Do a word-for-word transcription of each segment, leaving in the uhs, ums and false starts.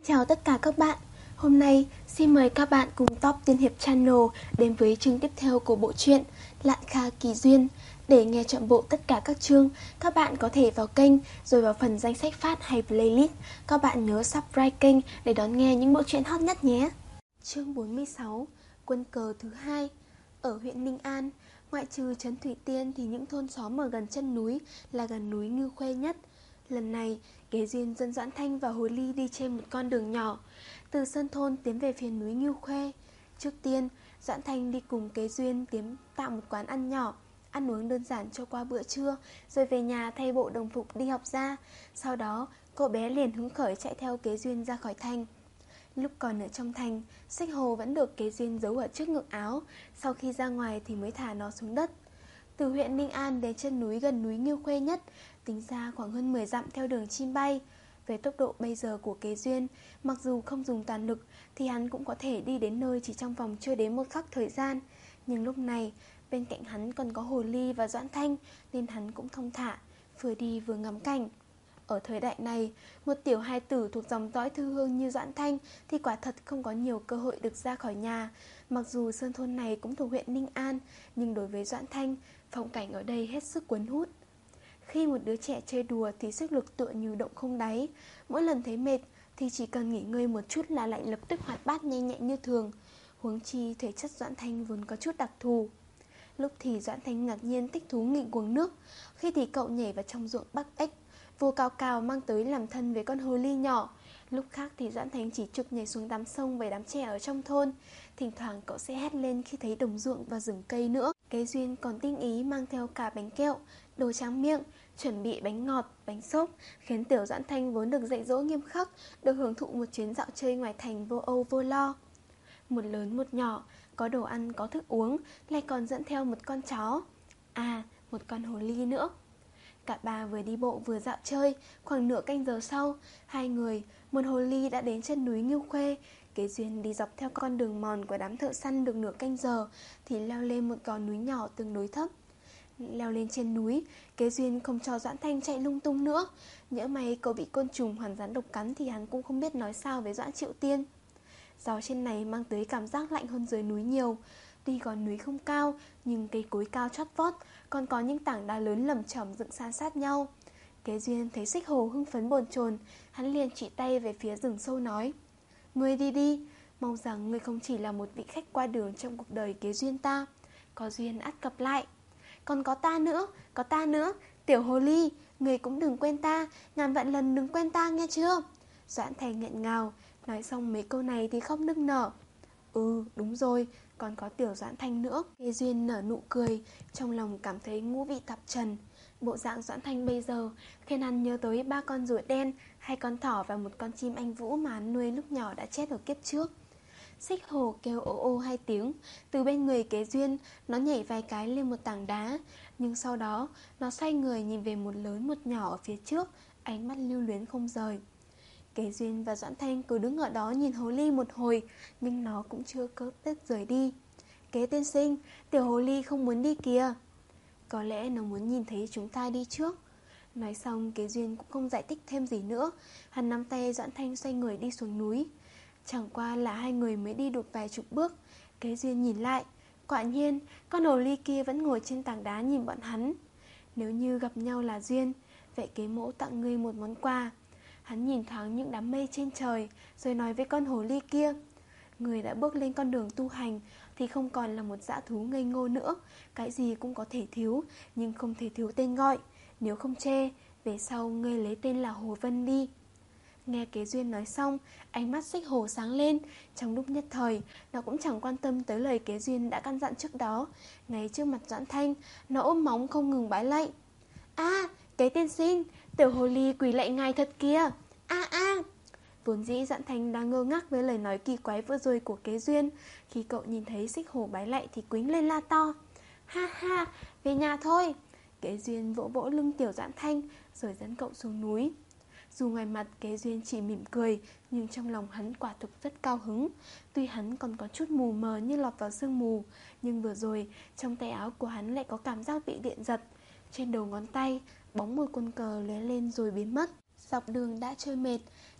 Chào tất cả các bạn. Hôm nay xin mời các bạn cùng Top Tiên Hiệp Channel đến với chương tiếp theo của bộ truyện Lạn Kha Kỳ Duyên. Để nghe trọn bộ tất cả các chương, các bạn có thể vào kênh rồi vào phần danh sách phát hay playlist. Các bạn nhớ subscribe kênh để đón nghe những bộ truyện hot nhất nhé. Chương bốn mươi sáu, Quân cờ thứ hai. Ở huyện Ninh An, ngoại trừ trấn Thủy Tiên thì những thôn xóm ở gần chân núi là gần núi Ngưu Khuê nhất. Lần này, Kế Duyên dẫn Doãn Thanh và Hồ Ly đi trên một con đường nhỏ từ Sơn Thôn tiến về phía núi Ngưu Khuê. Trước tiên, Doãn Thanh đi cùng Kế Duyên tiến tạo một quán ăn nhỏ, ăn uống đơn giản cho qua bữa trưa, rồi về nhà thay bộ đồng phục đi học ra. Sau đó, cô bé liền hứng khởi chạy theo Kế Duyên ra khỏi thành. Lúc còn ở trong thành, xích hồ vẫn được Kế Duyên giấu ở trước ngực áo, sau khi ra ngoài thì mới thả nó xuống đất. Từ huyện Ninh An đến chân núi gần núi Ngưu Khuê nhất, tính ra khoảng hơn mười dặm theo đường chim bay. Về tốc độ bây giờ của Kế Duyên, mặc dù không dùng toàn lực thì hắn cũng có thể đi đến nơi chỉ trong vòng chưa đến một khắc thời gian. Nhưng lúc này, bên cạnh hắn còn có Hồ Ly và Doãn Thanh, nên hắn cũng thong thả, vừa đi vừa ngắm cảnh. Ở thời đại này, một tiểu hài tử thuộc dòng dõi thư hương như Doãn Thanh thì quả thật không có nhiều cơ hội được ra khỏi nhà. Mặc dù Sơn Thôn này cũng thuộc huyện Ninh An, nhưng đối với Doãn Thanh, phong cảnh ở đây hết sức cuốn hút. Khi một đứa trẻ chơi đùa thì sức lực tựa như động không đáy. Mỗi lần thấy mệt thì chỉ cần nghỉ ngơi một chút là lại lập tức hoạt bát nhanh nhẹn như thường. Huống chi thể chất Doãn Thanh vốn có chút đặc thù. Lúc thì Doãn Thanh ngạc nhiên thích thú nghịch uống nước, khi thì cậu nhảy vào trong ruộng bắc ếch, vô cao cao mang tới làm thân với con hồ ly nhỏ. Lúc khác thì Doãn Thanh chỉ trực nhảy xuống đám sông với đám trẻ ở trong thôn. Thỉnh thoảng cậu sẽ hét lên khi thấy đồng ruộng và rừng cây nữa. Kế Duyên còn tinh ý mang theo cả bánh kẹo, đồ tráng miệng, chuẩn bị bánh ngọt, bánh xốp, khiến tiểu Doãn Thanh vốn được dạy dỗ nghiêm khắc được hưởng thụ một chuyến dạo chơi ngoài thành vô âu vô lo. Một lớn một nhỏ, có đồ ăn có thức uống, lại còn dẫn theo một con chó, à một con hồ ly nữa. Cả ba vừa đi bộ vừa dạo chơi. Khoảng nửa canh giờ sau, hai người, một hồ ly đã đến chân núi Ngưu Khuê. Kế Duyên đi dọc theo con đường mòn của đám thợ săn được nửa canh giờ thì leo lên một gò núi nhỏ tương đối thấp. Leo lên trên núi, Kế Duyên không cho Doãn Thanh chạy lung tung nữa. Nhỡ may cậu bị côn trùng hoàn rắn độc cắn thì hắn cũng không biết nói sao với Doãn Triệu Tiên. Gió trên này mang tới cảm giác lạnh hơn dưới núi nhiều. Tuy gò núi không cao, nhưng cây cối cao chót vót, còn có những tảng đá lớn lởm chởm dựng san sát nhau. Kế Duyên thấy xích hồ hưng phấn bồn chồn, hắn liền chỉ tay về phía rừng sâu nói: "Ngươi đi đi, mong rằng ngươi không chỉ là một vị khách qua đường trong cuộc đời Kế Duyên ta. Có duyên ắt gặp lại. Còn có ta nữa, có ta nữa, tiểu hồ ly, ngươi cũng đừng quên ta, ngàn vạn lần đừng quên ta nghe chưa?" Doãn Thanh nghẹn ngào, nói xong mấy câu này thì khóc nức nở. Ừ, đúng rồi, còn có tiểu Doãn Thanh nữa. Kế Duyên nở nụ cười, trong lòng cảm thấy ngũ vị tạp trần. Bộ dạng Doãn Thanh bây giờ khiến hắn nhớ tới ba con rùa đen, hai con thỏ và một con chim anh vũ mà hắn nuôi lúc nhỏ đã chết ở kiếp trước. Xích hồ kêu ô ô hai tiếng, từ bên người Kế Duyên, nó nhảy vài cái lên một tảng đá. Nhưng sau đó, nó xoay người nhìn về một lớn một nhỏ ở phía trước, ánh mắt lưu luyến không rời. Kế Duyên và Doãn Thanh cứ đứng ở đó nhìn hồ ly một hồi, nhưng nó cũng chưa cớp tức rời đi. Kế tiên sinh, tiểu hồ ly không muốn đi kìa. Có lẽ nó muốn nhìn thấy chúng ta đi trước. Nói xong Kế Duyên cũng không giải thích thêm gì nữa. Hắn nắm tay Doãn Thanh xoay người đi xuống núi. Chẳng qua là hai người mới đi được vài chục bước, Kế Duyên nhìn lại, quả nhiên con hồ ly kia vẫn ngồi trên tảng đá nhìn bọn hắn. Nếu như gặp nhau là duyên, vậy Kế mỗ tặng ngươi một món quà. Hắn nhìn thoáng những đám mây trên trời, rồi nói với con hồ ly kia: "Người đã bước lên con đường tu hành thì không còn là một dã thú ngây ngô nữa. Cái gì cũng có thể thiếu, nhưng không thể thiếu tên gọi. Nếu không chê, về sau ngươi lấy tên là Hồ Vân đi." Nghe Kế Duyên nói xong, ánh mắt xích hồ sáng lên. Trong lúc nhất thời, nó cũng chẳng quan tâm tới lời Kế Duyên đã căn dặn trước đó. Ngay trước mặt Doãn Thanh, nó ôm móng không ngừng bái lạy: "A, Kế tiên sinh, tiểu hồ ly quỳ lạy ngài thật kìa. A a." Vốn dĩ Doãn Thanh đang ngơ ngác với lời nói kỳ quái vừa rồi của Kế Duyên. Khi cậu nhìn thấy xích hồ bái lạy thì quýnh lên la to: "Ha ha, về nhà thôi." Kế Duyên vỗ vỗ lưng tiểu Doãn Thanh rồi dẫn cậu xuống núi. Dù ngoài mặt Kế Duyên chỉ mỉm cười, nhưng trong lòng hắn quả thực rất cao hứng. Tuy hắn còn có chút mù mờ như lọt vào sương mù, nhưng vừa rồi trong tay áo của hắn lại có cảm giác bị điện giật. Trên đầu ngón tay, bóng một quân cờ lóe lên rồi biến mất. Dọc đường đã chơi mệt,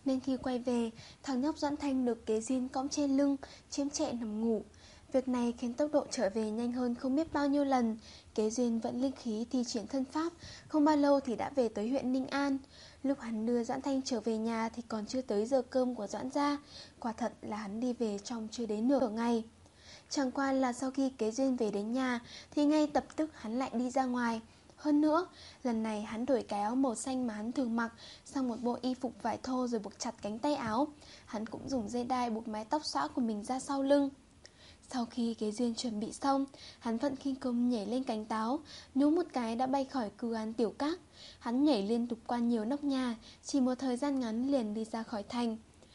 Nên khi quay về, thằng nhóc Doãn Thanh được Kế Duyên cõng trên lưng, chiếm trệ nằm ngủ. Việc này khiến tốc độ trở về nhanh hơn không biết bao nhiêu lần. Kế Duyên vẫn linh khí thi triển thân pháp, không bao lâu thì đã về tới huyện Ninh An. Lúc hắn đưa Doãn Thanh trở về nhà thì còn chưa tới giờ cơm của Doãn gia. Quả thật là hắn đi về trong chưa đến nửa ngày. Chẳng qua là sau khi Kế Duyên về đến nhà thì ngay tập tức hắn lại đi ra ngoài. Hơn nữa, lần này hắn đổi cái áo màu xanh mà hắn thường mặc sang một bộ y phục vải thô rồi buộc chặt cánh tay áo. Hắn cũng dùng dây đai buộc mái tóc xõa của mình ra sau lưng. Sau khi Kế Duyên chuẩn bị xong, hắn vận khinh công nhảy lên cánh táo, nhú một cái đã bay khỏi cư án Tiểu Các. Hắn nhảy liên tục qua nhiều nóc nhà, chỉ một thời gian ngắn liền đi ra khỏi thành.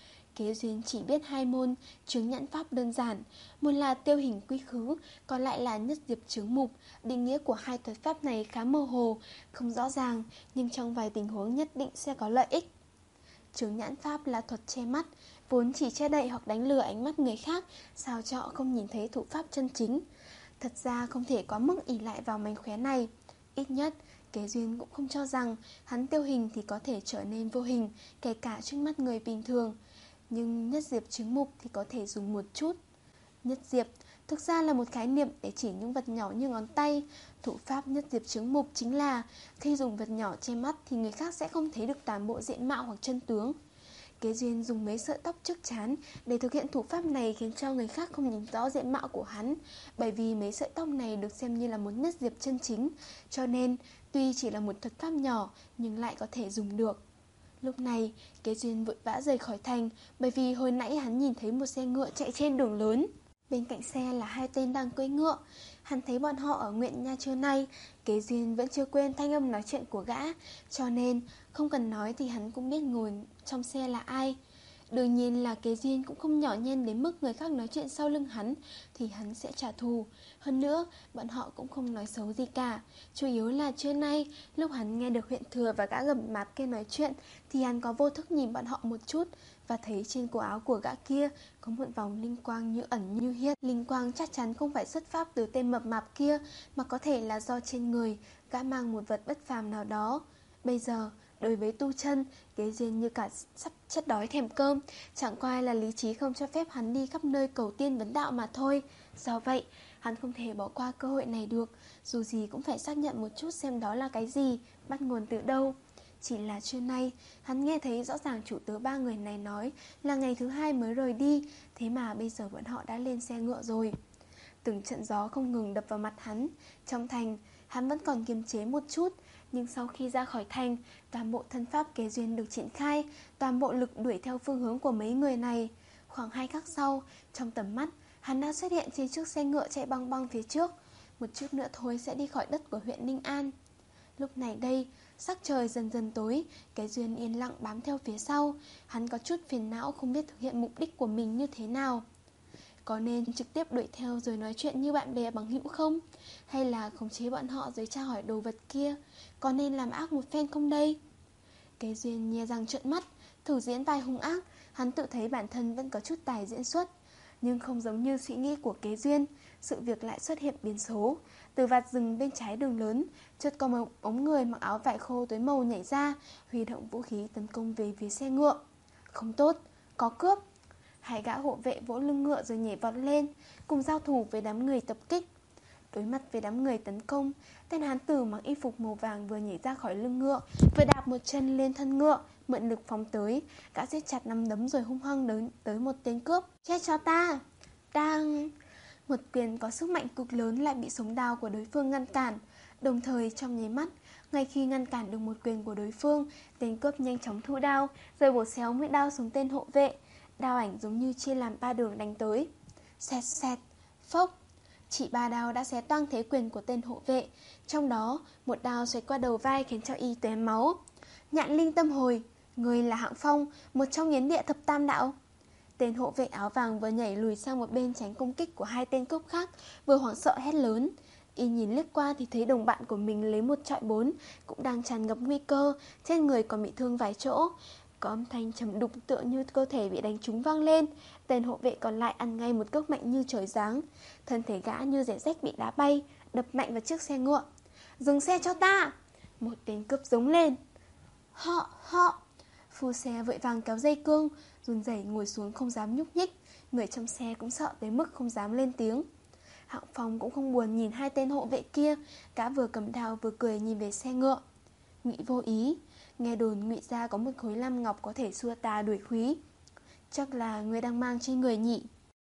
Kế Duyên chỉ biết hai môn chướng nhãn pháp đơn giản, một là tiêu hình quy khứ, còn lại là nhất diệp chướng mục. Định nghĩa của hai thuật pháp này khá mơ hồ, không rõ ràng, nhưng trong vài tình huống nhất định sẽ có lợi ích. Chướng nhãn pháp là thuật che mắt, vốn chỉ che đậy hoặc đánh lừa ánh mắt người khác, sao cho họ không nhìn thấy thủ pháp chân chính. Thật ra không thể quá mức ỷ lại vào mánh khóe này. Ít nhất, Kế Duyên cũng không cho rằng hắn tiêu hình thì có thể trở nên vô hình, kể cả trước mắt người bình thường. Nhưng nhất diệp chứng mục thì có thể dùng một chút. Nhất diệp thực ra là một khái niệm để chỉ những vật nhỏ như ngón tay. Thủ pháp nhất diệp chứng mục chính là khi dùng vật nhỏ che mắt thì người khác sẽ không thấy được toàn bộ diện mạo hoặc chân tướng. Kế Duyên dùng mấy sợi tóc trước trán để thực hiện thủ pháp này khiến cho người khác không nhìn rõ diện mạo của hắn. Bởi vì mấy sợi tóc này được xem như là một nhất diệp chân chính, cho nên tuy chỉ là một thuật pháp nhỏ nhưng lại có thể dùng được. Lúc này, Kế Duyên vội vã rời khỏi thành, bởi vì hồi nãy hắn nhìn thấy một xe ngựa chạy trên đường lớn. Bên cạnh xe là hai tên đang cưỡi ngựa. Hắn thấy bọn họ ở Nguyện Nha trưa nay. Kế Duyên vẫn chưa quên thanh âm nói chuyện của gã, cho nên không cần nói thì hắn cũng biết ngồi trong xe là ai. Đương nhiên là Kế Duyên cũng không nhỏ nhen đến mức người khác nói chuyện sau lưng hắn thì hắn sẽ trả thù. Hơn nữa, bọn họ cũng không nói xấu gì cả. Chủ yếu là trưa nay, lúc hắn nghe được huyện thừa và gã gầm mạp kia nói chuyện thì hắn có vô thức nhìn bọn họ một chút và thấy trên cổ áo của gã kia có một vòng linh quang như ẩn như hiện. Linh quang chắc chắn không phải xuất phát từ tên mập mạp kia, mà có thể là do trên người gã mang một vật bất phàm nào đó. Bây giờ, đối với tu chân, Kế Duyên như cả sắp chết đói thèm cơm, chẳng qua là lý trí không cho phép hắn đi khắp nơi cầu tiên vấn đạo mà thôi. Do vậy, hắn không thể bỏ qua cơ hội này được, dù gì cũng phải xác nhận một chút xem đó là cái gì, bắt nguồn từ đâu. Chỉ là trưa nay, hắn nghe thấy rõ ràng chủ tớ ba người này nói là ngày thứ hai mới rời đi, thế mà bây giờ bọn họ đã lên xe ngựa rồi. Từng trận gió không ngừng đập vào mặt hắn. Trong thành, hắn vẫn còn kiềm chế một chút, nhưng sau khi ra khỏi thành, toàn bộ thân pháp Kế Duyên được triển khai, toàn bộ lực đuổi theo phương hướng của mấy người này. Khoảng hai khắc sau, trong tầm mắt, hắn đã xuất hiện trên chiếc xe ngựa chạy băng băng phía trước. Một chút nữa thôi sẽ đi khỏi đất của huyện Ninh An. Lúc này đây, sắc trời dần dần tối, Kế Duyên yên lặng bám theo phía sau. Hắn có chút phiền não không biết thực hiện mục đích của mình như thế nào. Có nên trực tiếp đuổi theo rồi nói chuyện như bạn bè bằng hữu không? Hay là khống chế bọn họ rồi tra hỏi đồ vật kia? Có nên làm ác một phen không đây? Kế Duyên nhe răng trợn mắt, thử diễn vai hung ác. Hắn tự thấy bản thân vẫn có chút tài diễn xuất. Nhưng không giống như suy nghĩ của Kế Duyên, sự việc lại xuất hiện biến số. Từ vạt rừng bên trái đường lớn, chợt có một ống người mặc áo vải khô tối màu nhảy ra, huy động vũ khí tấn công về phía xe ngựa. Không tốt, có cướp. Hai gã hộ vệ vỗ lưng ngựa rồi nhảy vọt lên, cùng giao thủ với đám người tập kích. Đối mặt với đám người tấn công, tên hán tử mặc y phục màu vàng vừa nhảy ra khỏi lưng ngựa, vừa đạp một chân lên thân ngựa, mượn lực phóng tới. Gã siết chặt nắm đấm rồi hung hăng đến tới một tên cướp. Chết cho ta! Đang... Một quyền có sức mạnh cực lớn lại bị sống đao của đối phương ngăn cản. Đồng thời trong nháy mắt, ngay khi ngăn cản được một quyền của đối phương, tên cướp nhanh chóng thu đao, rồi bổ xéo mũi đao xuống tên hộ vệ. Đao ảnh giống như chia làm ba đường đánh tới. Xẹt xẹt, phốc. Chỉ ba đao đã xé toang thế quyền của tên hộ vệ. Trong đó, một đao xoẹt qua đầu vai khiến cho y tóe máu. Nhạn linh tâm hồi, người là Hạng Phong, một trong yến địa thập tam đạo. Tên hộ vệ áo vàng vừa nhảy lùi sang một bên tránh công kích của hai tên cướp khác, vừa hoảng sợ hét lớn. Y nhìn lướt qua thì thấy đồng bạn của mình lấy một trọi bốn, cũng đang tràn ngập nguy cơ, trên người còn bị thương vài chỗ. Có âm thanh trầm đục tựa như cơ thể bị đánh trúng vang lên. Tên hộ vệ còn lại ăn ngay một cước mạnh như trời giáng. Thân thể gã như rẻ rách bị đá bay, đập mạnh vào chiếc xe ngựa. Dừng xe cho ta! Một tên cướp giống lên. Họ, họ! Phu xe vội vàng kéo dây cương, run rẩy ngồi xuống không dám nhúc nhích. Người trong xe cũng sợ tới mức không dám lên tiếng. Hạng Phong cũng không buồn nhìn hai tên hộ vệ kia, gã vừa cầm đao vừa cười nhìn về xe ngựa. Ngụy Vô Ý, nghe đồn Ngụy gia có một khối lam ngọc có thể xua tà đuổi khí, chắc là người đang mang trên người nhỉ?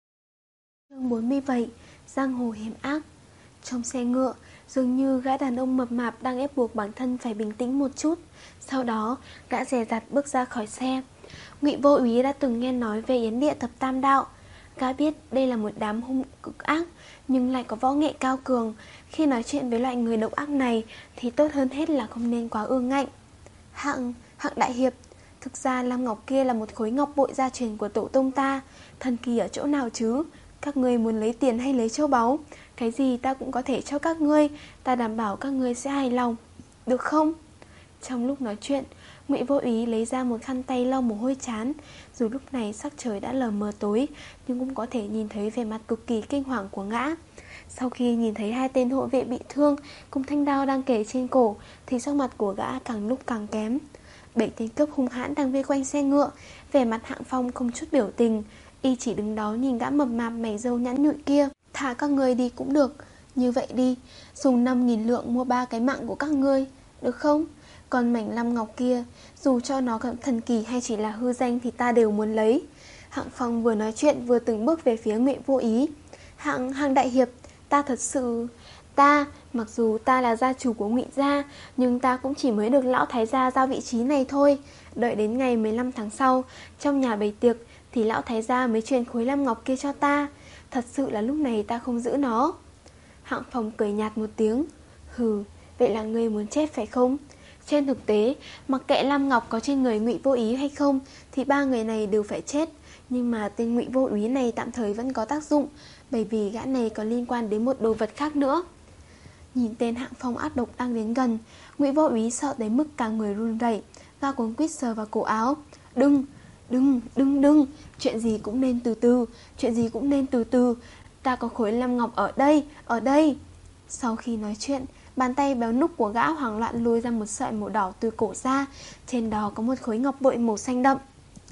Chương bốn mươi bảy, giang hồ hiểm ác. Trong xe ngựa, dường như gã đàn ông mập mạp đang ép buộc bản thân phải bình tĩnh một chút. Sau đó, gã dè dặt bước ra khỏi xe. Ngụy Vô Úy đã từng nghe nói về Yến Địa Thập Tam Đạo. Gã biết đây là một đám hung cực ác, nhưng lại có võ nghệ cao cường. Khi nói chuyện với loại người độc ác này thì tốt hơn hết là không nên quá ương ngạnh. Hạng, Hạng đại hiệp, thực ra lam ngọc kia là một khối ngọc bội gia truyền của tổ tông ta. Thần kỳ ở chỗ nào chứ? Các ngươi muốn lấy tiền hay lấy châu báu, cái gì ta cũng có thể cho các ngươi. Ta đảm bảo các ngươi sẽ hài lòng, được không? Trong lúc nói chuyện, Ngụy Vô Úy lấy ra một khăn tay lau mồ hôi trán. Dù lúc này sắc trời đã lờ mờ tối, nhưng cũng có thể nhìn thấy vẻ mặt cực kỳ kinh hoàng của gã. Sau khi nhìn thấy hai tên hộ vệ bị thương cùng thanh đao đang kề trên cổ, thì sắc mặt của gã càng lúc càng kém. Bảy tên cướp hung hãn đang vây quanh xe ngựa, vẻ mặt Hạng Phong không chút biểu tình. Y chỉ đứng đó nhìn gã mập mạp mày râu nhẵn nhụi kia. Thả các ngươi đi cũng được, như vậy đi, dùng năm nghìn lượng mua ba cái mạng của các ngươi, được không? Còn mảnh lam ngọc kia, dù cho nó có thần kỳ hay chỉ là hư danh thì ta đều muốn lấy. Hạng Phong vừa nói chuyện vừa từng bước về phía Ngụy Vô Ý. Hạng, Hạng đại hiệp, ta thật sự... Ta, mặc dù ta là gia chủ của Ngụy gia, nhưng ta cũng chỉ mới được lão thái gia giao vị trí này thôi. Đợi đến ngày mười lăm tháng sau, trong nhà bày tiệc, thì lão thái gia mới truyền khối lam ngọc kia cho ta. Thật sự là lúc này ta không giữ nó. Hạng Phong cười nhạt một tiếng. Hừ, vậy là ngươi muốn chết phải không? Trên thực tế, mặc kệ lam ngọc có trên người Ngụy Vô Ý hay không, thì ba người này đều phải chết. Nhưng mà tên Ngụy Vô Úy này tạm thời vẫn có tác dụng, bởi vì gã này có liên quan đến một đồ vật khác nữa. Nhìn tên Hạng Phong ác độc đang đến gần, Ngụy Vô Úy sợ đến mức cả người run rẩy, gã cuống quýt sờ vào cổ áo. Đừng, đừng, đừng, đừng, chuyện gì cũng nên từ từ, chuyện gì cũng nên từ từ. Ta có khối lam ngọc ở đây, ở đây. Sau khi nói chuyện, bàn tay béo núc của gã hoảng loạn lôi ra một sợi màu đỏ từ cổ ra, trên đó có một khối ngọc bội màu xanh đậm.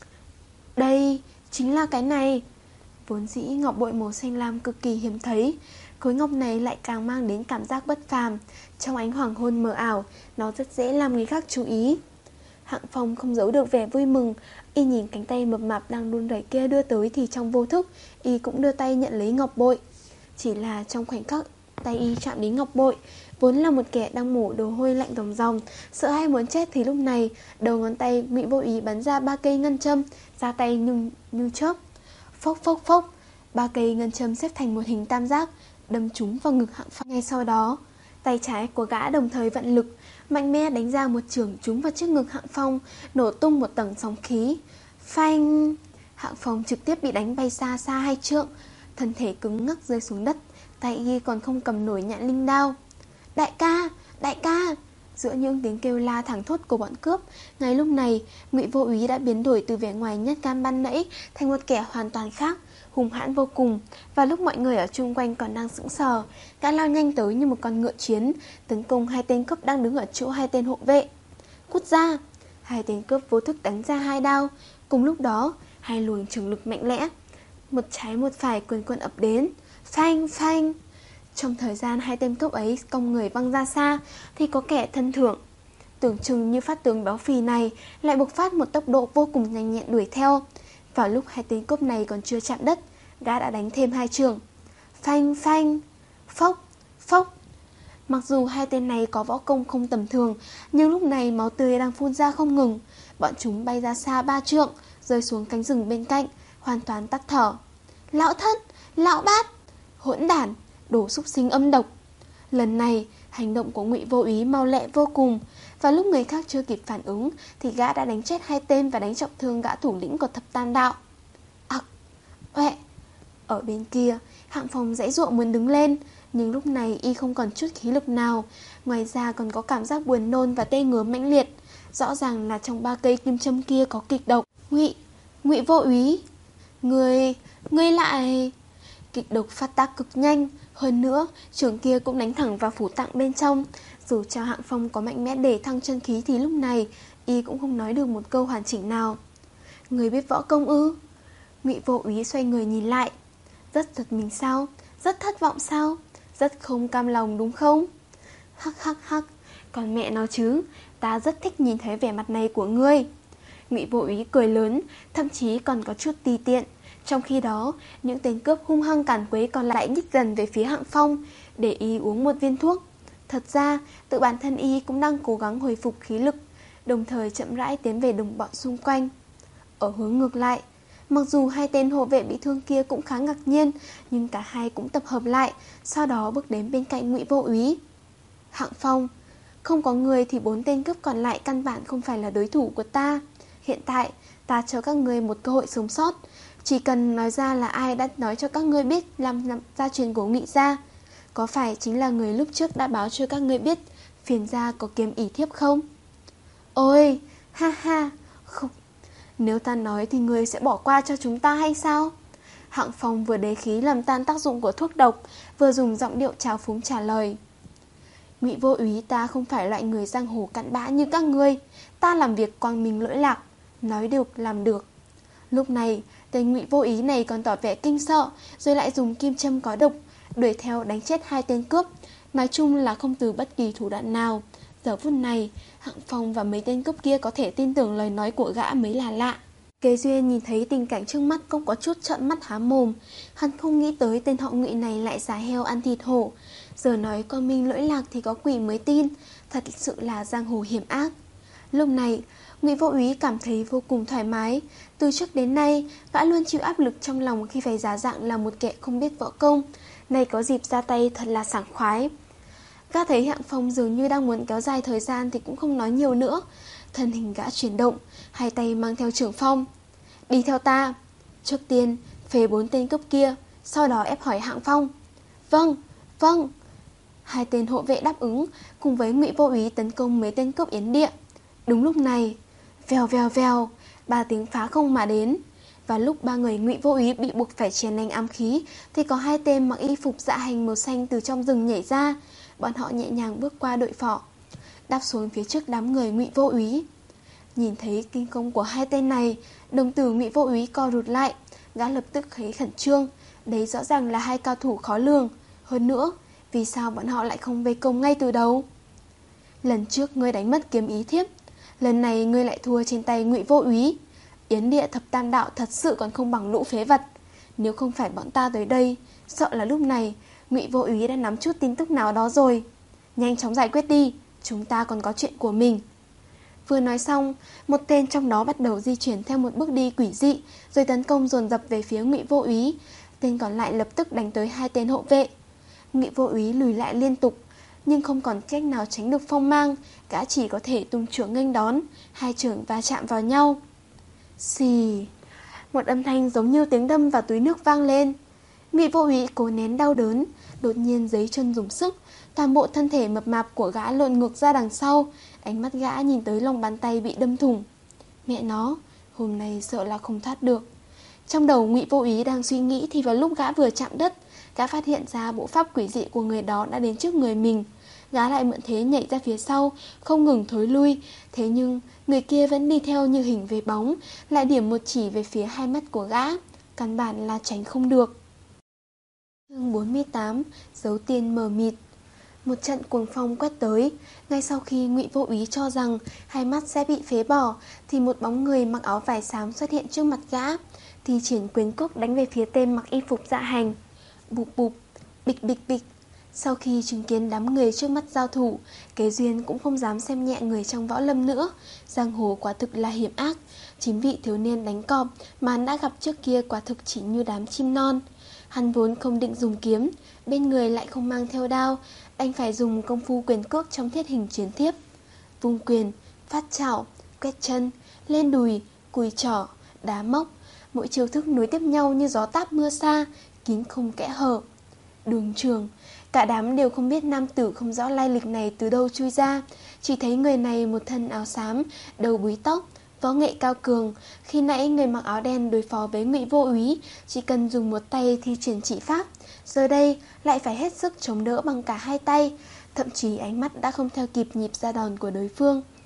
Đây, chính là cái này. Vốn dĩ ngọc bội màu xanh lam cực kỳ hiếm thấy, khối ngọc này lại càng mang đến cảm giác bất phàm. Trong ánh hoàng hôn mờ ảo, nó rất dễ làm người khác chú ý. Hạng Phong không giấu được vẻ vui mừng. Y nhìn cánh tay mập mạp đang run rẩy kia đưa tới thì trong vô thức Y cũng đưa tay nhận lấy ngọc bội. Chỉ là trong khoảnh khắc tay Y chạm đến ngọc bội, vốn là một kẻ đang mổ đồ hôi lạnh ròng ròng, sợ hay muốn chết, thì lúc này đầu ngón tay Ngụy Vô Ý bắn ra ba cây ngân châm, ra tay như, như chớp. Phốc phốc phốc, ba cây ngân châm xếp thành một hình tam giác, đâm trúng vào ngực Hạng Phong. Ngay sau đó, tay trái của gã đồng thời vận lực, mạnh mẽ đánh ra một chưởng trúng vào trước ngực Hạng Phong, nổ tung một tầng sóng khí. Phanh! Hạng Phong trực tiếp bị đánh bay xa xa hai trượng, thân thể cứng ngắc rơi xuống đất, tay Y còn không cầm nổi nhạn linh đao. Đại ca! Đại ca! Giữa những tiếng kêu la thẳng thốt của bọn cướp, ngay lúc này Ngụy Vô Úy đã biến đổi từ vẻ ngoài nhát gan ban nãy thành một kẻ hoàn toàn khác, hung hãn vô cùng. Và lúc mọi người ở chung quanh còn đang sững sờ, gã lao nhanh tới như một con ngựa chiến, tấn công hai tên cướp đang đứng ở chỗ hai tên hộ vệ. Cút ra! Hai tên cướp vô thức đánh ra hai đao. Cùng lúc đó, hai luồng trường lực mạnh mẽ, một trái một phải quần quần ập đến. Phanh phanh! Trong thời gian hai tên cướp ấy cong người văng ra xa, thì có kẻ thân thưởng tưởng chừng như phát tướng béo phì này lại bộc phát một tốc độ vô cùng nhanh nhẹn đuổi theo. Vào lúc hai tên cướp này còn chưa chạm đất, gã đã đánh thêm hai chưởng. Phanh phanh! Phốc phốc! Mặc dù hai tên này có võ công không tầm thường, nhưng lúc này máu tươi đang phun ra không ngừng. Bọn chúng bay ra xa ba trượng, rơi xuống cánh rừng bên cạnh, hoàn toàn tắt thở. Lão thất! Lão bát! Hỗn đản! Đồ súc sinh âm độc! Lần này, hành động của Ngụy Vô Úy mau lẹ vô cùng. Và lúc người khác chưa kịp phản ứng, thì gã đã đánh chết hai tên và đánh trọng thương gã thủ lĩnh của Thập Tam Đạo. Ặc! Oẹ! Ở bên kia, Hạng Phong giãy giụa muốn đứng lên, nhưng lúc này Y không còn chút khí lực nào. Ngoài ra còn có cảm giác buồn nôn và tê ngứa mãnh liệt. Rõ ràng là trong ba cây kim châm kia có kịch độc. Ngụy, Ngụy Vô Úy, Ngươi, ngươi lại... Kịch độc phát tác cực nhanh. Hơn nữa, trường kia cũng đánh thẳng vào phủ tạng bên trong. Dù cho Hạng Phong có mạnh mẽ để thăng chân khí thì lúc này y cũng không nói được một câu hoàn chỉnh nào. Người biết võ công ư? Ngụy Vô Úy xoay người nhìn lại. Rất giật mình sao? Rất thất vọng sao? Rất không cam lòng đúng không? Hắc hắc hắc, còn mẹ nó chứ, ta rất thích nhìn thấy vẻ mặt này của ngươi. Ngụy Vô Úy cười lớn, thậm chí còn có chút tùy tiện. Trong khi đó, những tên cướp hung hăng càn quấy còn lại nhích dần về phía Hạng Phong, để y uống một viên thuốc. Thật ra, tự bản thân y cũng đang cố gắng hồi phục khí lực, đồng thời chậm rãi tiến về đồng bọn xung quanh. Ở hướng ngược lại, mặc dù hai tên hộ vệ bị thương kia cũng khá ngạc nhiên, nhưng cả hai cũng tập hợp lại, sau đó bước đến bên cạnh Ngụy Vô Úy. Hạng Phong, không có người thì bốn tên cướp còn lại căn bản không phải là đối thủ của ta. Hiện tại, ta cho các ngươi một cơ hội sống sót. Chỉ cần nói ra là ai đã nói cho các ngươi biết làm, làm gia truyền của Ngụy gia. Có phải chính là người lúc trước đã báo cho các ngươi biết phiền gia có kiếm ỷ thiếp không? Ôi, ha ha, không. Nếu ta nói thì ngươi sẽ bỏ qua cho chúng ta hay sao? Hạng Phong vừa đế khí làm tan tác dụng của thuốc độc, vừa dùng giọng điệu trào phúng trả lời. Ngụy Vô Úy, ta không phải loại người giang hồ cặn bã như các ngươi. Ta làm việc quang minh lỗi lạc, nói được làm được. Lúc này, tên Ngụy Vô Úy này còn tỏ vẻ kinh sợ, rồi lại dùng kim châm có độc đuổi theo đánh chết hai tên cướp. Nói chung là không từ bất kỳ thủ đoạn nào. Giờ phút này, Hạng Phong và mấy tên cướp kia có thể tin tưởng lời nói của gã mới là lạ. Kế Duyên nhìn thấy tình cảnh trước mắt cũng có chút trợn mắt há mồm. Hắn không nghĩ tới tên họ Ngụy này lại xả heo ăn thịt hổ. Giờ nói con minh lỗi lạc thì có quỷ mới tin. Thật sự là giang hồ hiểm ác. Lúc này, Ngụy Vô Úy cảm thấy vô cùng thoải mái. Từ trước đến nay, gã luôn chịu áp lực trong lòng khi phải giả dạng là một kẻ không biết võ công. Này có dịp ra tay thật là sảng khoái. Gã thấy Hạng Phong dường như đang muốn kéo dài thời gian thì cũng không nói nhiều nữa. Thân hình gã chuyển động, hai tay mang theo trưởng phong. Đi theo ta. Trước tiên, phế bốn tên cướp kia, sau đó ép hỏi Hạng Phong. Vâng, vâng. Hai tên hộ vệ đáp ứng, cùng với Ngụy Vô Úy tấn công mấy tên cướp yến địa. Đúng lúc này, vèo vèo vèo, ba tiếng phá không mà đến. Và lúc ba người Ngụy Vô Úy bị buộc phải chèn đánh ám khí, thì có hai tên mặc y phục dạ hành màu xanh từ trong rừng nhảy ra. Bọn họ nhẹ nhàng bước qua đội phỏ, đáp xuống phía trước đám người Ngụy Vô Úy. Nhìn thấy kinh công của hai tên này, đồng tử Ngụy Vô Úy co rụt lại. Gã lập tức thấy khẩn trương. Đấy rõ ràng là hai cao thủ khó lường. Hơn nữa, vì sao bọn họ lại không vây công ngay từ đầu? Lần trước ngươi đánh mất kiếm ý thiếp, lần này ngươi lại thua trên tay Ngụy Vô Úy. Yến địa thập tam đạo thật sự còn không bằng lũ phế vật. Nếu không phải bọn ta tới đây, sợ là lúc này Ngụy Vô Úy đã nắm chút tin tức nào đó rồi. Nhanh chóng giải quyết đi, chúng ta còn có chuyện của mình. Vừa nói xong, một tên trong đó bắt đầu di chuyển theo một bước đi quỷ dị, rồi tấn công dồn dập về phía Ngụy Vô Úy. Tên còn lại lập tức đánh tới hai tên hộ vệ. Ngụy Vô Úy lùi lại liên tục, nhưng không còn cách nào tránh được phong mang. Gã chỉ có thể tung chưởng nghênh đón. Hai chưởng va chạm vào nhau. Xì. Một âm thanh giống như tiếng đâm vào túi nước vang lên. Ngụy Vô Úy cố nén đau đớn, đột nhiên giấy chân dùng sức, toàn bộ thân thể mập mạp của gã lộn ngược ra đằng sau. Ánh mắt gã nhìn tới lòng bàn tay bị đâm thủng. Mẹ nó, hôm nay sợ là không thoát được. Trong đầu Ngụy Vô Úy đang suy nghĩ thì vào lúc gã vừa chạm đất, gã phát hiện ra bộ pháp quỷ dị của người đó đã đến trước người mình. Gã lại mượn thế nhảy ra phía sau, không ngừng thối lui. Thế nhưng người kia vẫn đi theo như hình với bóng, lại điểm một chỉ về phía hai mắt của gã. Căn bản là tránh không được. Chương bốn mươi tám. Dấu tiên mờ mịt. Một trận cuồng phong quét tới. Ngay sau khi Ngụy Vô Úy cho rằng hai mắt sẽ bị phế bỏ, thì một bóng người mặc áo vải xám xuất hiện trước mặt gã, thì triển quyền cước đánh về phía tên mặc y phục dạ hành. Bụp bụp, bịch bịch bịch. Sau khi chứng kiến đám người trước mắt giao thủ, Kế Duyên cũng không dám xem nhẹ người trong võ lâm nữa. Giang hồ quả thực là hiểm ác. Chính vị thiếu niên đánh cọp mà hắn đã gặp trước kia quả thực chỉ như đám chim non. Hắn vốn không định dùng kiếm, bên người lại không mang theo đao, anh phải dùng công phu quyền cước trong thiết hình chiến thiếp. Vung quyền, phát chảo, quét chân, lên đùi, cùi trỏ, đá móc. Mỗi chiêu thức nối tiếp nhau như gió táp mưa xa, kín không kẽ hở. Đường trường, cả đám đều không biết nam tử không rõ lai lịch này từ đâu chui ra. Chỉ thấy người này một thân áo xám, đầu búi tóc, võ nghệ cao cường. Khi nãy người mặc áo đen đối phó với Ngụy Vô Úy chỉ cần dùng một tay thi triển chỉ pháp, giờ đây lại phải hết sức chống đỡ bằng cả hai tay. Thậm chí ánh mắt đã không theo kịp nhịp ra đòn của đối phương.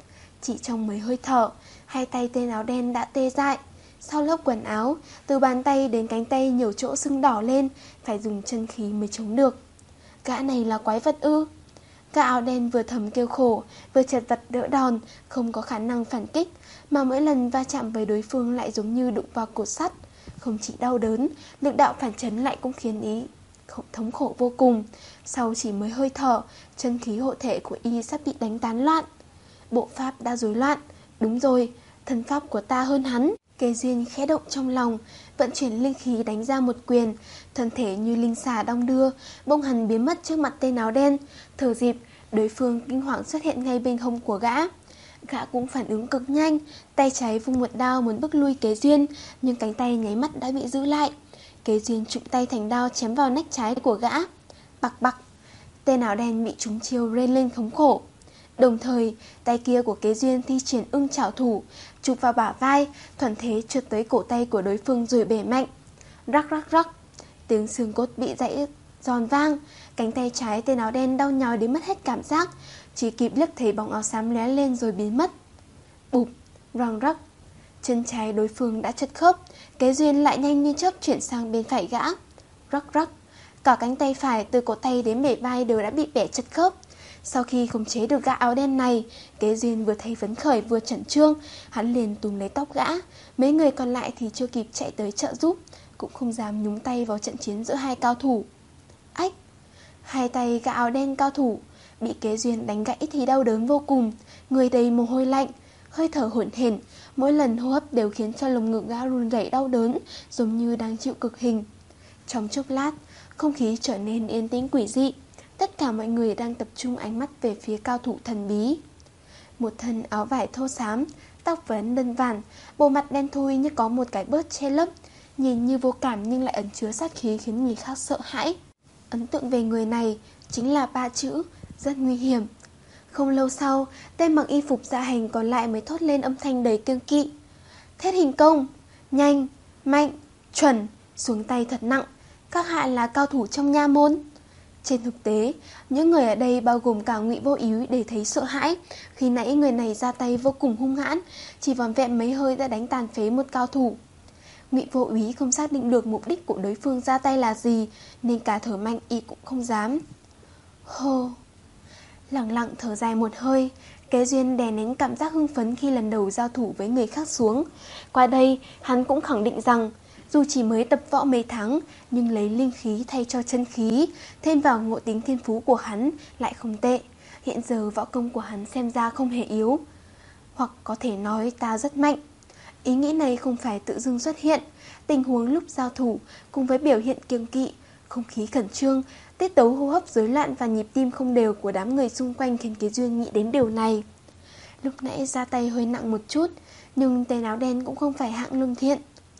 Chỉ trong mấy hơi thở, hai tay tên áo đen đã tê dại. Sau lớp quần áo, từ bàn tay đến cánh tay nhiều chỗ sưng đỏ lên, phải dùng chân khí mới chống được. Gã này là quái vật ư? Gã áo đen vừa thầm kêu khổ, vừa chật vật đỡ đòn, không có khả năng phản kích, mà mỗi lần va chạm với đối phương lại giống như đụng vào cột sắt. Không chỉ đau đớn, lực đạo phản chấn lại cũng khiến ý thống khổ vô cùng. Sau chỉ mới hơi thở, chân khí hộ thể của y sắp bị đánh tán loạn. Bộ pháp đã rối loạn. Đúng rồi, thân pháp của ta hơn hắn. Kế Duyên khẽ động trong lòng, vận chuyển linh khí đánh ra một quyền, thân thể như linh xà đong đưa, bỗng hắn biến mất trước mặt tên áo đen. Thừa dịp, đối phương kinh hoàng xuất hiện ngay bên hông của gã. Gã cũng phản ứng cực nhanh, tay trái vung một đao muốn bức lui Kế Duyên, nhưng cánh tay nháy mắt đã bị giữ lại. Kế Duyên trụng tay thành đao chém vào nách trái của gã. Bặc bặc, tên áo đen bị trúng chiêu rên lên thống khổ. Đồng thời, tay kia của Kế Duyên thi triển ưng chảo thủ, chụp vào bả vai, thuận thế trượt tới cổ tay của đối phương rồi bể mạnh. Rắc rắc rắc, tiếng xương cốt bị gãy giòn vang, cánh tay trái tên áo đen đau nhói đến mất hết cảm giác, chỉ kịp liếc thấy bóng áo xám lóe lên rồi biến mất. Bụp, răng rắc, chân trái đối phương đã chật khớp, Kế Duyên lại nhanh như chớp chuyển sang bên phải gã. Rắc rắc, cả cánh tay phải từ cổ tay đến bể vai đều đã bị bẻ chật khớp. Sau khi khống chế được gã áo đen này, Kế Duyên vừa thấy phấn khởi vừa khẩn trương, hắn liền túm lấy tóc gã. Mấy người còn lại thì chưa kịp chạy tới trợ giúp, cũng không dám nhúng tay vào trận chiến giữa hai cao thủ. Ách, hai tay gã áo đen cao thủ bị Kế Duyên đánh gãy thì đau đớn vô cùng, người đầy mồ hôi lạnh, hơi thở hổn hển, mỗi lần hô hấp đều khiến cho lồng ngực gã run rẩy đau đớn, giống như đang chịu cực hình. Trong chốc lát, không khí trở nên yên tĩnh quỷ dị. Tất cả mọi người đang tập trung ánh mắt về phía cao thủ thần bí. Một thân áo vải thô xám, tóc vấn đơn giản, bộ mặt đen thui như có một cái bớt che lấp, nhìn như vô cảm nhưng lại ẩn chứa sát khí khiến người khác sợ hãi. Ấn tượng về người này chính là ba chữ, rất nguy hiểm. Không lâu sau, tên mặc y phục dạ hành còn lại mới thốt lên âm thanh đầy kiêng kỵ. Thiết hình công, nhanh, mạnh, chuẩn, xuống tay thật nặng, các hạ là cao thủ trong nha môn. Trên thực tế, những người ở đây bao gồm cả Ngụy Vô Ý để thấy sợ hãi. Khi nãy người này ra tay vô cùng hung hãn, chỉ vỏn vẹn mấy hơi đã đánh tàn phế một cao thủ. Ngụy Vô Ý không xác định được mục đích của đối phương ra tay là gì, nên cả thở mạnh y cũng không dám. Hô, lặng lặng thở dài một hơi, Kế Duyên đè nén cảm giác hưng phấn khi lần đầu giao thủ với người khác xuống. Qua đây, hắn cũng khẳng định rằng dù chỉ mới tập võ mấy tháng, nhưng lấy linh khí thay cho chân khí, thêm vào ngộ tính thiên phú của hắn lại không tệ. Hiện giờ võ công của hắn xem ra không hề yếu, hoặc có thể nói ta rất mạnh. Ý nghĩ này không phải tự dưng xuất hiện. Tình huống lúc giao thủ cùng với biểu hiện kiêng kỵ, không khí khẩn trương, tiết tấu hô hấp rối loạn và nhịp tim không đều của đám người xung quanh khiến Kế Duyên nghĩ đến điều này. Lúc nãy ra tay hơi nặng một chút, nhưng tên áo đen cũng không phải hạng lương thiện.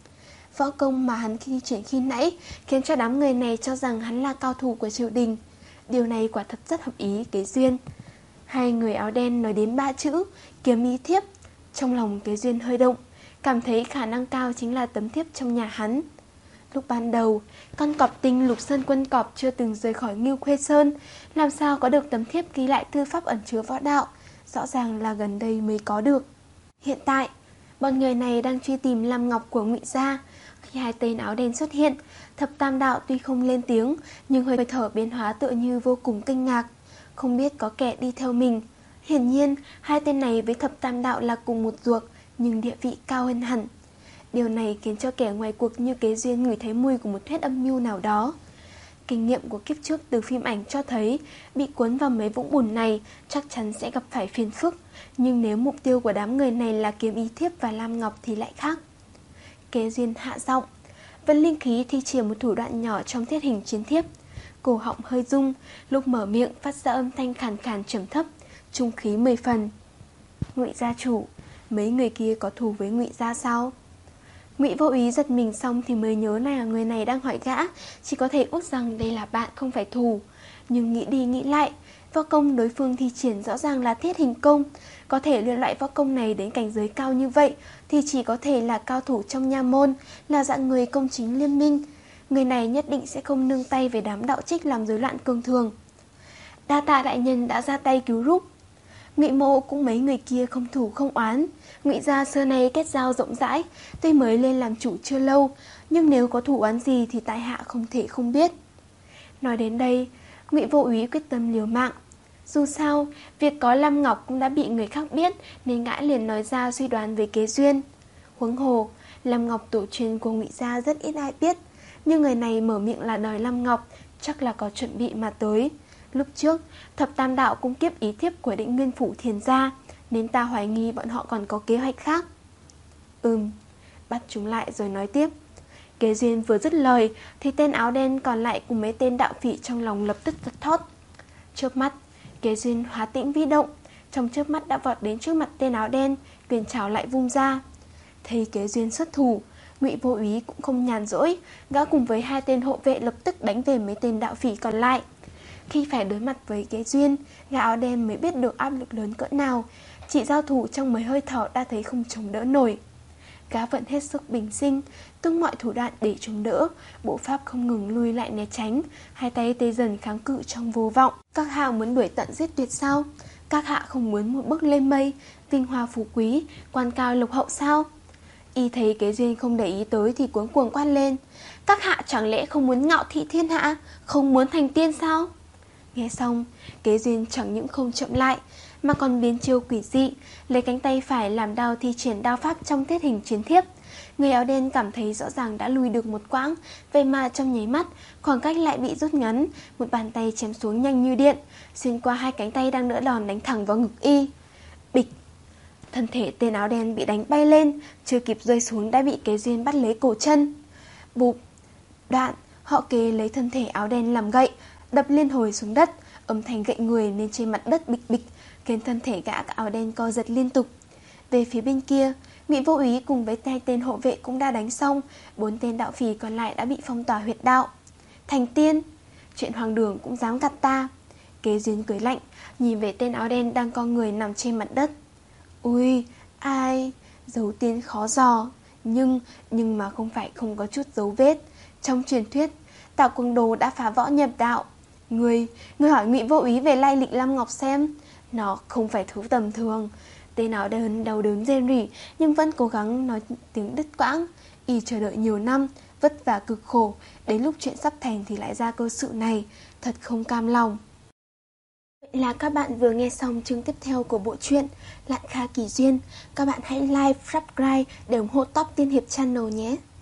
Võ công mà hắn thi triển khi nãy khiến cho đám người này cho rằng hắn là cao thủ của triều đình. Điều này quả thật rất hợp ý Kế Duyên. Hai người áo đen nói đến ba chữ kiếm ý thiếp. Trong lòng Kế Duyên hơi động, cảm thấy khả năng cao chính là tấm thiếp trong nhà hắn. Lúc ban đầu, con cọp tinh Lục Sơn Quân Cọp chưa từng rời khỏi Ngưu Khuê Sơn, làm sao có được tấm thiếp ghi lại thư pháp ẩn chứa võ đạo, rõ ràng là gần đây mới có được. Hiện tại, bọn người này đang truy tìm Lam Ngọc của Ngụy gia. Khi hai tên áo đen xuất hiện, Thập Tam Đạo tuy không lên tiếng, nhưng hơi thở biến hóa tựa như vô cùng kinh ngạc, không biết có kẻ đi theo mình. Hiển nhiên, hai tên này với Thập Tam Đạo là cùng một ruột, nhưng địa vị cao hơn hẳn. Điều này khiến cho kẻ ngoài cuộc như Kế Duyên ngửi thấy mùi của một thuyết âm mưu nào đó. Kinh nghiệm của kiếp trước từ phim ảnh cho thấy, bị cuốn vào mấy vũng bùn này chắc chắn sẽ gặp phải phiền phức. Nhưng nếu mục tiêu của đám người này là kiếm ý thiếp và Lam Ngọc thì lại khác. Kế Duyên hạ giọng, Vân linh khí thi triển một thủ đoạn nhỏ trong thiết hình chiến thiếp. Cổ họng hơi rung, lúc mở miệng phát ra âm thanh khàn khàn trầm thấp, trung khí mười phần. Ngụy gia chủ, mấy người kia có thù với Ngụy gia sao? Ngụy Vô Ý giật mình xong thì mới nhớ là người này đang hỏi gã, chỉ có thể út rằng đây là bạn không phải thù. Nhưng nghĩ đi nghĩ lại, võ công đối phương thi triển rõ ràng là thiết hình công. Có thể luyện loại võ công này đến cảnh giới cao như vậy thì chỉ có thể là cao thủ trong nha môn, là dạng người công chính liên minh. Người này nhất định sẽ không nương tay về đám đạo trích làm rối loạn cương thường. Đa tạ đại nhân đã ra tay cứu giúp. Ngụy Mộ cũng mấy người kia không thủ không oán. Ngụy gia xưa nay kết giao rộng rãi, tuy mới lên làm chủ chưa lâu, nhưng nếu có thủ oán gì thì tại hạ không thể không biết. Nói đến đây, Ngụy Vô Úy quyết tâm liều mạng. Dù sao, việc có Lam Ngọc cũng đã bị người khác biết, nên gã liền nói ra suy đoán về Kế Duyên. Huống hồ, Lam Ngọc tổ truyền của Ngụy gia rất ít ai biết, nhưng người này mở miệng là đòi Lam Ngọc, chắc là có chuẩn bị mà tới. Lúc trước, Thập Tam Đạo cung kiếp ý thiếp của Định Nguyên Phủ Thiền gia, nên ta hoài nghi bọn họ còn có kế hoạch khác. Ừm, bắt chúng lại rồi nói tiếp. Kế Duyên vừa dứt lời thì tên áo đen còn lại cùng mấy tên đạo phỉ trong lòng lập tức giật thót. Chớp mắt, Kế Duyên hóa tĩnh vi động, trong chớp mắt đã vọt đến trước mặt tên áo đen, quyền trảo lại vung ra. Thấy Kế Duyên xuất thủ, Ngụy Vô Úy cũng không nhàn rỗi, gã cùng với hai tên hộ vệ lập tức đánh về mấy tên đạo phỉ còn lại. Khi phải đối mặt với Kế Duyên, gã áo đen mới biết được áp lực lớn cỡ nào. Chỉ giao thủ trong mấy hơi thở đã thấy không chống đỡ nổi. Gã vẫn hết sức bình sinh, tung mọi thủ đoạn để chống đỡ, bộ pháp không ngừng lui lại né tránh, hai tay tê dần kháng cự trong vô vọng. Các hạ muốn đuổi tận giết tuyệt sao? Các hạ không muốn một bước lên mây, vinh hoa phú quý, quan cao lộc hậu sao? Y thấy Kế Duyên không để ý tới thì cuống cuồng quát lên. Các hạ chẳng lẽ không muốn ngạo thị thiên hạ, không muốn thành tiên sao? Nghe xong, Kế Duyên chẳng những không chậm lại, mà còn biến chiêu quỷ dị, lấy cánh tay phải làm đao thi triển đao pháp trong thiết hình chiến thiếp. Người áo đen cảm thấy rõ ràng đã lùi được một quãng, vậy mà trong nháy mắt, khoảng cách lại bị rút ngắn, một bàn tay chém xuống nhanh như điện, xuyên qua hai cánh tay đang đỡ đòn đánh thẳng vào ngực y. Bịch! Thân thể tên áo đen bị đánh bay lên, chưa kịp rơi xuống đã bị Kế Duyên bắt lấy cổ chân. Bụp! Đoạn, họ Kế lấy thân thể áo đen làm gậy, đập liên hồi xuống đất, âm thanh gậy người nên trên mặt đất bịch bịch, khiến thân thể gã áo đen co giật liên tục. Về phía bên kia, Ngụy Vô Úy cùng với hai tên hộ vệ cũng đã đánh xong, bốn tên đạo phỉ còn lại đã bị phong tỏa huyệt đạo. Thành tiên! Chuyện hoang đường cũng dám gạt ta. Kế Duyên cười lạnh, nhìn về tên áo đen đang co người nằm trên mặt đất. Ui, ai? Dấu tiên khó dò. Nhưng, nhưng mà không phải không có chút dấu vết. Trong truyền thuyết, Tào Quân Đồ đã phá võ nhập đạo. Người, người hỏi Ngụy Vô Úy về lai lịch Lam Ngọc xem. Nó không phải thứ tầm thường. Tên áo đen đau đớn rên rỉ, nhưng vẫn cố gắng nói tiếng đứt quãng. Y chờ đợi nhiều năm, vất vả cực khổ, đến lúc chuyện sắp thành thì lại ra cơ sự này, thật không cam lòng. Vậy là các bạn vừa nghe xong chương tiếp theo của bộ truyện Lạn Kha Kỳ Duyên. Các bạn hãy like, subscribe để ủng hộ Top Tiên Hiệp Channel nhé.